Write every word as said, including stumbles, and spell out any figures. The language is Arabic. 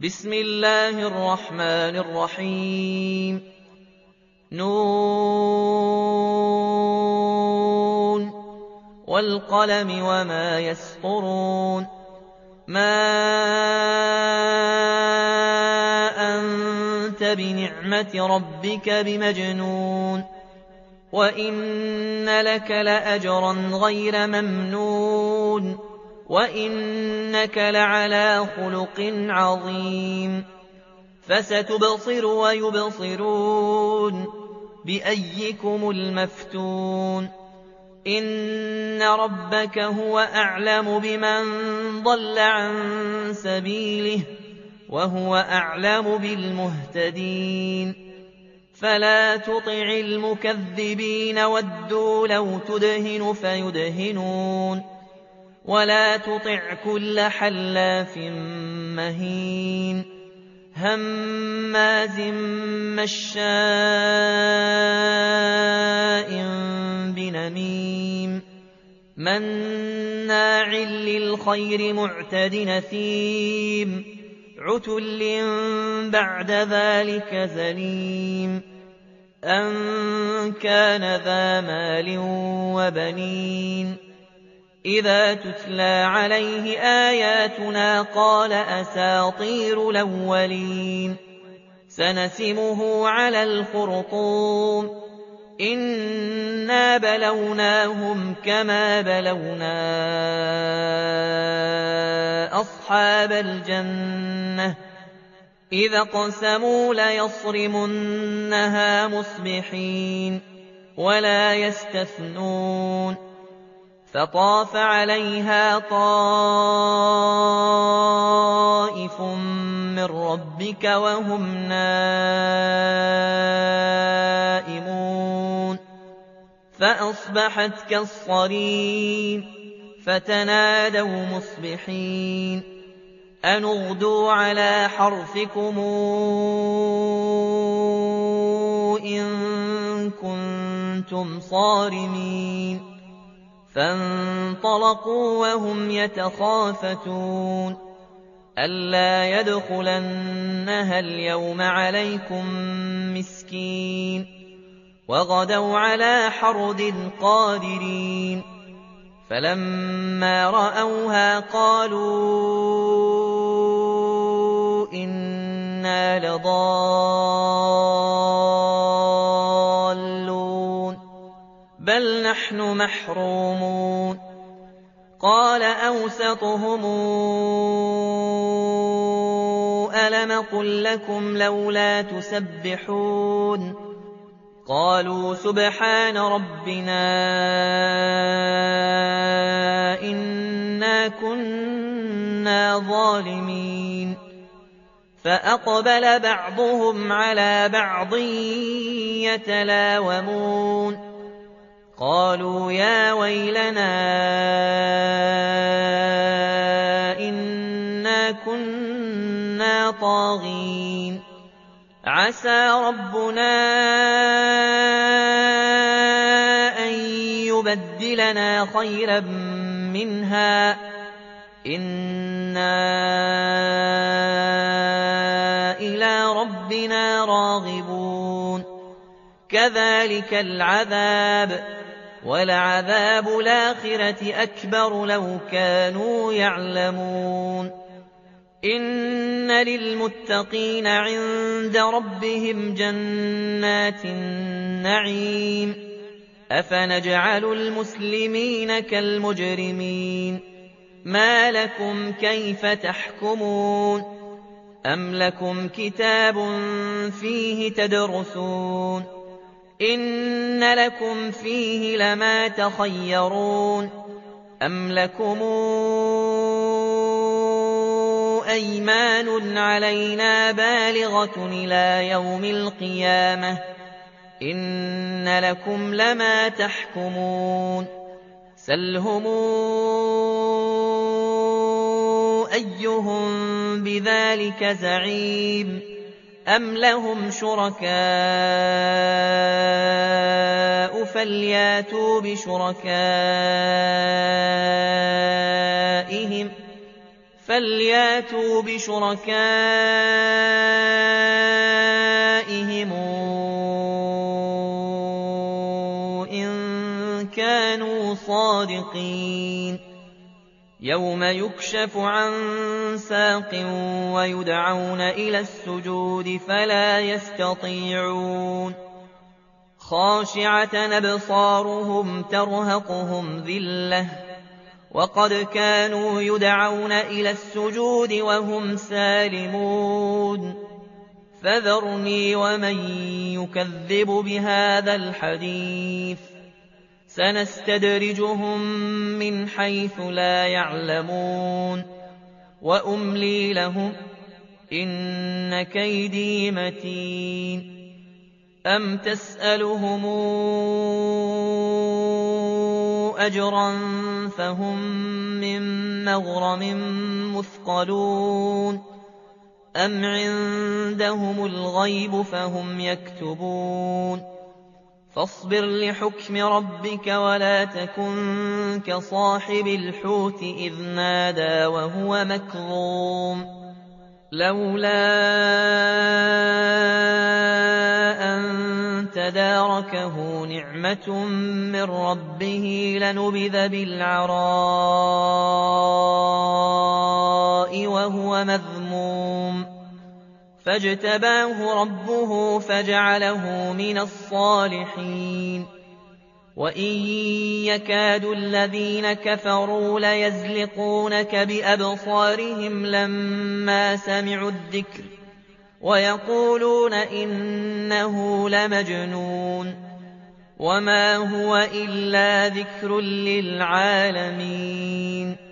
بسم الله الرحمن الرحيم نون والقلم وما يسطرون ما أنت بنعمة ربك بمجنون وإن لك لأجرا غير ممنون وإنك لعلى خلق عظيم فستبصر ويبصرون بأيكم المفتون إن ربك هو أعلم بمن ضل عن سبيله وهو أعلم بالمهتدين فلا تطع المكذبين ودوا لو تدهن فيدهنون ولا تطع كل حلاف مهين هماز مشاء بنميم مناع للخير معتد نثيم عتل بعد ذلك زليم أن كان ذا مال وبنين إذا تتلى عليه آياتنا قال أساطير الأولين سنسمه على الخرطوم إنا بلوناهم كما بلونا أصحاب الجنة إذا اقسموا ليصرمنها مصبحين ولا يستثنون فطاف عليها طائف من ربك وهم نائمون فأصبحت كالصريم فتنادوا مصبحين أن اغدوا على حرثكم إن كنتم صارمين فانطلقوا وهم يتخافتون ألا يدخلنها اليوم عليكم مسكين وغدوا على حرد قادرين فلما رأوها قالوا إنا لضالون بل نحن محرومون قال أوسطهم ألم قل لكم لولا تسبحون قالوا سبحان ربنا إنا كنا ظالمين فأقبل بعضهم على بعض يتلاومون قالوا يا ويلنا إنا كنا طاغين عسى ربنا أن يبدلنا خيرا منها إنا إلى ربنا راغبون كذلك العذاب ولعذاب الآخرة أكبر لو كانوا يعلمون إن للمتقين عند ربهم جنات النعيم أفنجعل المسلمين كالمجرمين ما لكم كيف تحكمون أم لكم كتاب فيه تدرسون إن لكم فيه لما تخيرون أم لكم أيمان علينا بالغة إلى يوم القيامة إن لكم لما تحكمون سلهم أيهم بذلك زعيم أم لهم شركاء فلياتوا بشركائهم فلياتوا بشركائهم إن كانوا صادقين يوم يكشف عن ساق ويدعون إلى السجود فلا يستطيعون خاشعة أبصارهم ترهقهم ذلة وقد كانوا يدعون إلى السجود وهم سالمون فذرني ومن يكذب بهذا الحديث سنستدرجهم من حيث لا يعلمون وأملي لهم إن كيدي متين أم تسألهم أجرا فهم من مغرم مثقلون أم عندهم الغيب فهم يكتبون فاصبر لحكم ربك ولا تكن كصاحب الحوت إذ نادى وهو مكظوم لولا أن تداركه نعمة من ربه لنبذ بالعراء وهو مذموم فاجتباه ربه فجعله من الصالحين وإن يكاد الذين كفروا ليزلقونك بأبصارهم لما سمعوا الذكر ويقولون إنه لمجنون وما هو إلا ذكر للعالمين